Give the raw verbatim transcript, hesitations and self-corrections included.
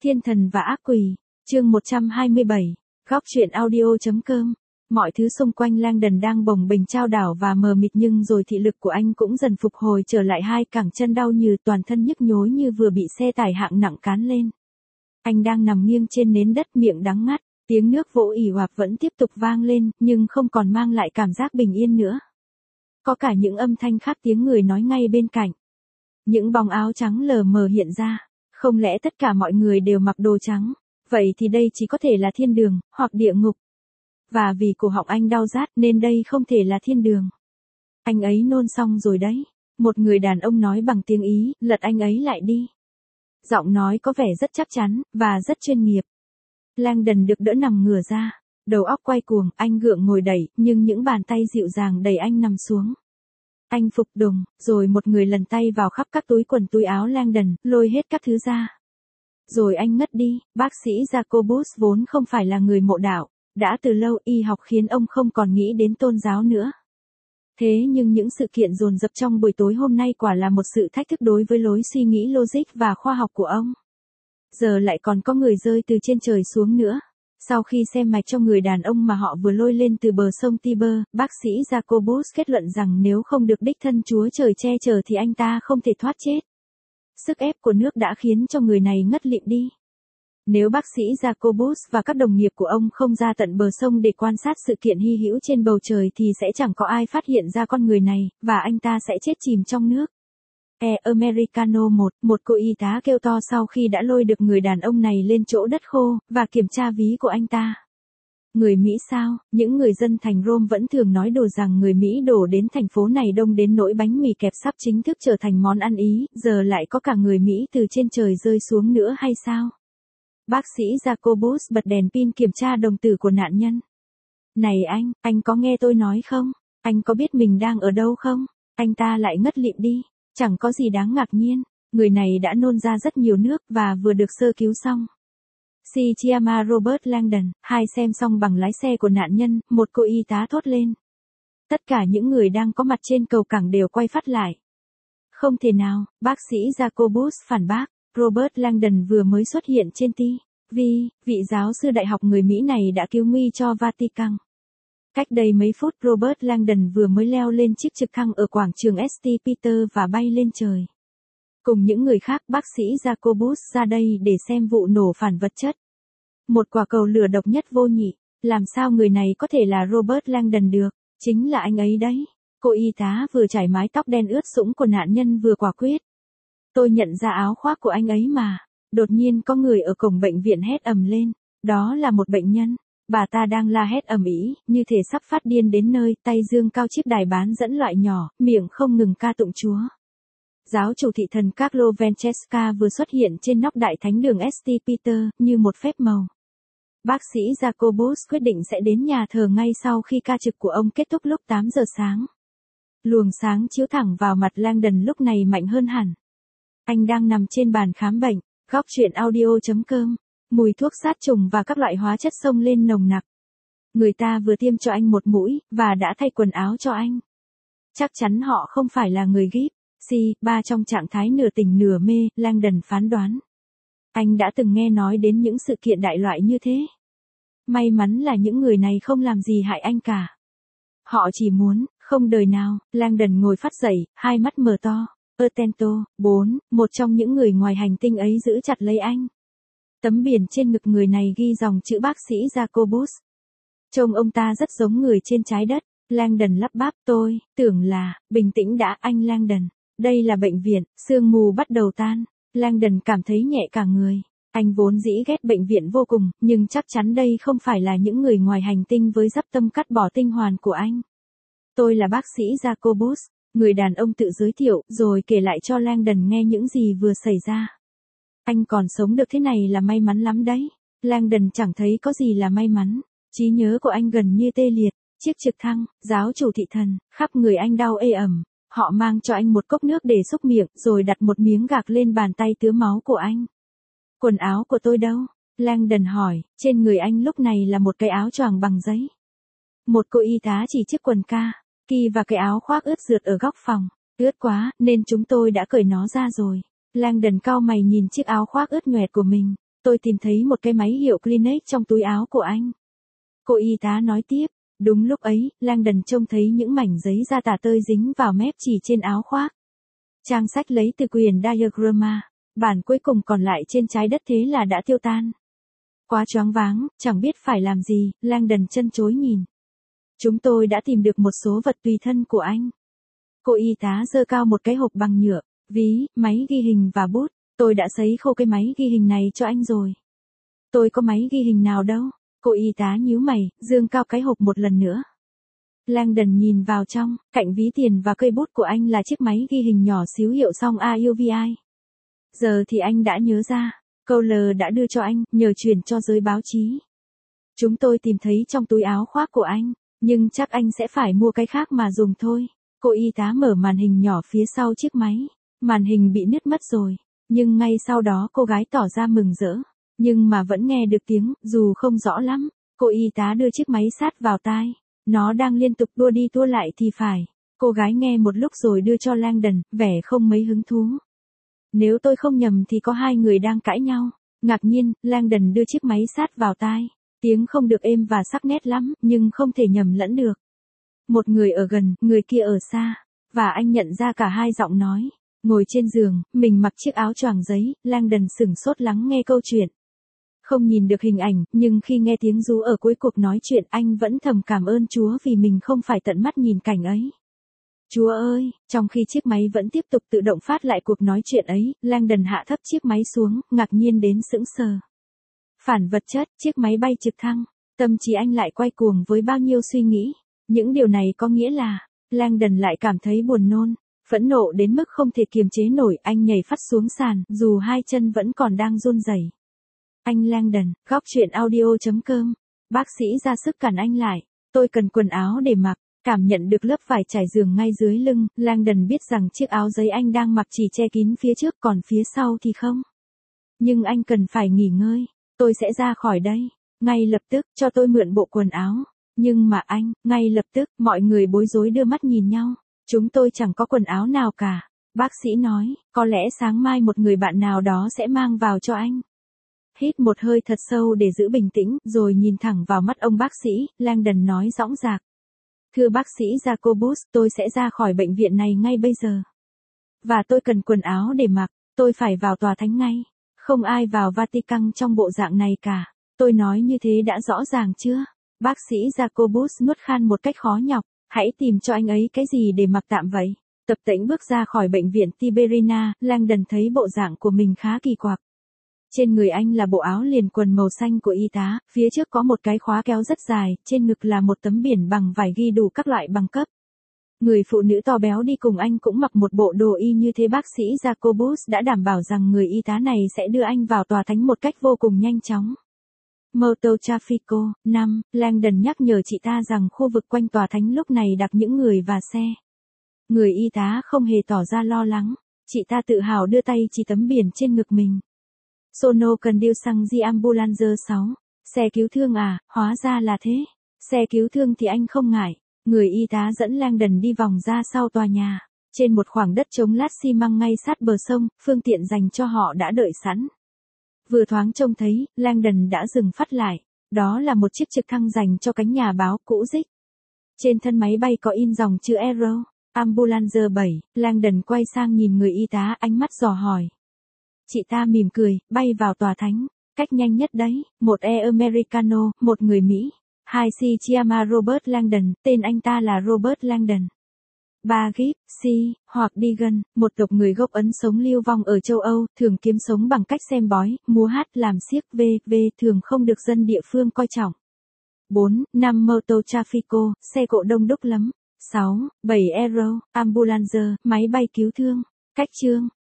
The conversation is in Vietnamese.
Thiên thần và ác quỷ, chương một trăm hai mươi bảy, góc truyện audio.com. Mọi thứ xung quanh Langdon đang bồng bềnh chao đảo và mờ mịt, nhưng rồi thị lực của anh cũng dần phục hồi trở lại, hai cẳng chân đau như, toàn thân nhức nhối như vừa bị xe tải hạng nặng cán lên. Anh đang nằm nghiêng trên nến đất, miệng đắng ngắt, tiếng nước vỗ ì oạp vẫn tiếp tục vang lên, nhưng không còn mang lại cảm giác bình yên nữa. Có cả những âm thanh khác, tiếng người nói ngay bên cạnh. Những bóng áo trắng lờ mờ hiện ra. Không lẽ tất cả mọi người đều mặc đồ trắng? Vậy thì đây chỉ có thể là thiên đường, hoặc địa ngục. Và vì cổ họng anh đau rát nên đây không thể là thiên đường. Anh ấy nôn xong rồi đấy. Một người đàn ông nói bằng tiếng Ý, lật anh ấy lại đi. Giọng nói có vẻ rất chắc chắn, và rất chuyên nghiệp. Langdon được đỡ nằm ngửa ra. Đầu óc quay cuồng, anh gượng ngồi đẩy, nhưng những bàn tay dịu dàng đẩy anh nằm xuống. Anh phục đùng, rồi một người lần tay vào khắp các túi quần túi áo Langdon, lôi hết các thứ ra. Rồi anh ngất đi. Bác sĩ Jacobus vốn không phải là người mộ đạo, đã từ lâu y học khiến ông không còn nghĩ đến tôn giáo nữa. Thế nhưng những sự kiện dồn dập trong buổi tối hôm nay quả là một sự thách thức đối với lối suy nghĩ logic và khoa học của ông. Giờ lại còn có người rơi từ trên trời xuống nữa. Sau khi xem mạch cho người đàn ông mà họ vừa lôi lên từ bờ sông Tiber, bác sĩ Jacobus kết luận rằng nếu không được đích thân Chúa Trời che chở thì anh ta không thể thoát chết. Sức ép của nước đã khiến cho người này ngất lịm đi. Nếu bác sĩ Jacobus và các đồng nghiệp của ông không ra tận bờ sông để quan sát sự kiện hy hữu trên bầu trời thì sẽ chẳng có ai phát hiện ra con người này, và anh ta sẽ chết chìm trong nước. E Americano một, một cô y tá kêu to sau khi đã lôi được người đàn ông này lên chỗ đất khô, và kiểm tra ví của anh ta. Người Mỹ sao? Những người dân thành Rome vẫn thường nói đùa rằng người Mỹ đổ đến thành phố này đông đến nỗi bánh mì kẹp sắp chính thức trở thành món ăn Ý, giờ lại có cả người Mỹ từ trên trời rơi xuống nữa hay sao? Bác sĩ Jacobus bật đèn pin kiểm tra đồng tử của nạn nhân. Này anh, anh có nghe tôi nói không? Anh có biết mình đang ở đâu không? Anh ta lại ngất lịm đi. Chẳng có gì đáng ngạc nhiên. Người này đã nôn ra rất nhiều nước và vừa được sơ cứu xong. Si chiama Robert Langdon, hai xem xong bằng lái xe của nạn nhân, một cô y tá thốt lên. Tất cả những người đang có mặt trên cầu cảng đều quay phát lại. Không thể nào, bác sĩ Jacobus phản bác. Robert Langdon vừa mới xuất hiện trên ti vi, vị giáo sư đại học người Mỹ này đã cứu nguy cho Vatican. Cách đây mấy phút Robert Langdon vừa mới leo lên chiếc trực thăng ở quảng trường Saint Peter và bay lên trời. Cùng những người khác, bác sĩ Jacobus ra đây để xem vụ nổ phản vật chất. Một quả cầu lửa độc nhất vô nhị. Làm sao người này có thể là Robert Langdon được? Chính là anh ấy đấy. Cô y tá vừa chải mái tóc đen ướt sũng của nạn nhân vừa quả quyết. Tôi nhận ra áo khoác của anh ấy mà. Đột nhiên có người ở cổng bệnh viện hét ầm lên. Đó là một bệnh nhân. Bà ta đang la hét ầm ĩ, như thể sắp phát điên đến nơi, tay giương cao chiếc đài bán dẫn loại nhỏ, miệng không ngừng ca tụng Chúa. Giáo chủ thị thần Carlo Francesca vừa xuất hiện trên nóc đại thánh đường Saint Peter, như một phép màu. Bác sĩ Jacobus quyết định sẽ đến nhà thờ ngay sau khi ca trực của ông kết thúc lúc tám giờ sáng. Luồng sáng chiếu thẳng vào mặt Langdon lúc này mạnh hơn hẳn. Anh đang nằm trên bàn khám bệnh, góc truyện audio.com. Mùi thuốc sát trùng và các loại hóa chất xông lên nồng nặc. Người ta vừa tiêm cho anh một mũi, và đã thay quần áo cho anh. Chắc chắn họ không phải là người gíp. Si, ba trong trạng thái nửa tỉnh nửa mê, Langdon phán đoán. Anh đã từng nghe nói đến những sự kiện đại loại như thế. May mắn là những người này không làm gì hại anh cả. Họ chỉ muốn, không đời nào. Langdon ngồi phắt dậy, hai mắt mở to. Atento, bốn, một trong những người ngoài hành tinh ấy giữ chặt lấy anh. Tấm biển trên ngực người này ghi dòng chữ bác sĩ Jacobus. Trông ông ta rất giống người trên trái đất. Langdon lắp bắp, tôi tưởng là, bình tĩnh đã anh Langdon. Đây là bệnh viện, sương mù bắt đầu tan. Langdon cảm thấy nhẹ cả người. Anh vốn dĩ ghét bệnh viện vô cùng, nhưng chắc chắn đây không phải là những người ngoài hành tinh với dắp tâm cắt bỏ tinh hoàn của anh. Tôi là bác sĩ Jacobus. Người đàn ông tự giới thiệu, rồi kể lại cho Langdon nghe những gì vừa xảy ra. Anh còn sống được thế này là may mắn lắm đấy. Langdon chẳng thấy có gì là may mắn. Trí nhớ của anh gần như tê liệt. Chiếc trực thăng, giáo chủ thị thần, khắp người anh đau ê ẩm. Họ mang cho anh một cốc nước để xúc miệng, rồi đặt một miếng gạc lên bàn tay tứa máu của anh. Quần áo của tôi đâu? Langdon hỏi. Trên người anh lúc này là một cái áo choàng bằng giấy. Một cô y tá chỉ chiếc quần ca kỳ và cái áo khoác ướt rượt ở góc phòng. Ướt quá, nên chúng tôi đã cởi nó ra rồi. Langdon cau mày nhìn chiếc áo khoác ướt nhoẹt của mình. tôi tìm thấy một cái máy hiệu Kleenex trong túi áo của anh. Cô y tá nói tiếp. Đúng lúc ấy, Langdon trông thấy những mảnh giấy da tả tơi dính vào mép chỉ trên áo khoác. Trang sách lấy từ quyển Diagramma, bản cuối cùng còn lại trên trái đất thế là đã tiêu tan. Quá choáng váng, chẳng biết phải làm gì, Langdon chân chối nhìn. Chúng tôi đã tìm được một số vật tùy thân của anh. Cô y tá giơ cao một cái hộp bằng nhựa, ví, máy ghi hình và bút. Tôi đã sấy khô cái máy ghi hình này cho anh rồi. Tôi có máy ghi hình nào đâu. Cô y tá nhíu mày, dương cao cái hộp một lần nữa. Langdon nhìn vào trong, cạnh ví tiền và cây bút của anh là chiếc máy ghi hình nhỏ xíu hiệu Song a u vê i. Giờ thì anh đã nhớ ra, Cole đã đưa cho anh, nhờ chuyển cho giới báo chí. Chúng tôi tìm thấy trong túi áo khoác của anh, nhưng chắc anh sẽ phải mua cái khác mà dùng thôi. Cô y tá mở màn hình nhỏ phía sau chiếc máy. Màn hình bị nứt mất rồi, nhưng ngay sau đó cô gái tỏ ra mừng rỡ. Nhưng mà vẫn nghe được tiếng, dù không rõ lắm. Cô y tá đưa chiếc máy sát vào tai. Nó đang liên tục tua đi tua lại thì phải. Cô gái nghe một lúc rồi đưa cho Langdon, vẻ không mấy hứng thú. Nếu tôi không nhầm thì có hai người đang cãi nhau. Ngạc nhiên, Langdon đưa chiếc máy sát vào tai. Tiếng không được êm và sắc nét lắm, nhưng không thể nhầm lẫn được. Một người ở gần, người kia ở xa. Và anh nhận ra cả hai giọng nói. Ngồi trên giường, mình mặc chiếc áo choàng giấy, Langdon sửng sốt lắng nghe câu chuyện. Không nhìn được hình ảnh, nhưng khi nghe tiếng rú ở cuối cuộc nói chuyện anh vẫn thầm cảm ơn Chúa vì mình không phải tận mắt nhìn cảnh ấy. Chúa ơi, trong khi chiếc máy vẫn tiếp tục tự động phát lại cuộc nói chuyện ấy, Langdon hạ thấp chiếc máy xuống, ngạc nhiên đến sững sờ. Phản vật chất, chiếc máy bay trực thăng, tâm trí anh lại quay cuồng với bao nhiêu suy nghĩ. Những điều này có nghĩa là, Langdon lại cảm thấy buồn nôn, phẫn nộ đến mức không thể kiềm chế nổi, anh nhảy phắt xuống sàn, dù hai chân vẫn còn đang run rẩy. Anh Langdon, góc truyện audio chấm com. Bác sĩ ra sức cản anh lại. Tôi cần quần áo để mặc. Cảm nhận được lớp vải trải giường ngay dưới lưng, Langdon biết rằng chiếc áo giấy anh đang mặc chỉ che kín phía trước còn phía sau thì không. Nhưng anh cần phải nghỉ ngơi. Tôi sẽ ra khỏi đây. Ngay lập tức, cho tôi mượn bộ quần áo. Nhưng mà anh, ngay lập tức, mọi người bối rối đưa mắt nhìn nhau. Chúng tôi chẳng có quần áo nào cả. Bác sĩ nói, có lẽ sáng mai một người bạn nào đó sẽ mang vào cho anh. Hít một hơi thật sâu để giữ bình tĩnh, rồi nhìn thẳng vào mắt ông bác sĩ, Langdon nói dõng dạc. Thưa bác sĩ Jacobus, tôi sẽ ra khỏi bệnh viện này ngay bây giờ. Và tôi cần quần áo để mặc, tôi phải vào tòa thánh ngay. Không ai vào Vatican trong bộ dạng này cả. Tôi nói như thế đã rõ ràng chưa? Bác sĩ Jacobus nuốt khan một cách khó nhọc. Hãy tìm cho anh ấy cái gì để mặc tạm vậy. Tập tễnh bước ra khỏi bệnh viện Tiberina, Langdon thấy bộ dạng của mình khá kỳ quặc. Trên người anh là bộ áo liền quần màu xanh của y tá, phía trước có một cái khóa kéo rất dài, trên ngực là một tấm biển bằng vải ghi đủ các loại bằng cấp. Người phụ nữ to béo đi cùng anh cũng mặc một bộ đồ y như thế. Bác sĩ Jacobus đã đảm bảo rằng người y tá này sẽ đưa anh vào tòa thánh một cách vô cùng nhanh chóng. Moto Traffico, năm, Langdon nhắc nhở chị ta rằng khu vực quanh tòa thánh lúc này đặc những người và xe. Người y tá không hề tỏ ra lo lắng, chị ta tự hào đưa tay chỉ tấm biển trên ngực mình. Sono cần điêu xăng di ambulance sáu. Xe cứu thương à, hóa ra là thế. Xe cứu thương thì anh không ngại. Người y tá dẫn Langdon đi vòng ra sau tòa nhà. Trên một khoảng đất trống lát xi măng ngay sát bờ sông, phương tiện dành cho họ đã đợi sẵn. Vừa thoáng trông thấy, Langdon đã dừng phắt lại. Đó là một chiếc trực thăng dành cho cánh nhà báo cũ rích. Trên thân máy bay có in dòng chữ Aero, Ambulance bảy. Langdon quay sang nhìn người y tá, ánh mắt dò hỏi. Chị ta mỉm cười, bay vào tòa thánh. Cách nhanh nhất đấy, một Air Americano, một người Mỹ. Hai si chiama Robert Langdon, tên anh ta là Robert Langdon. Ba Gip, Si, hoặc Deegan, một tộc người gốc Ấn sống lưu vong ở châu Âu, thường kiếm sống bằng cách xem bói, múa hát, làm xiếc, vê vê thường không được dân địa phương coi trọng. bốn. năm Moto Traffico, xe cộ đông đúc lắm. sáu. bảy Aero, Ambulance, máy bay cứu thương. Cách chương.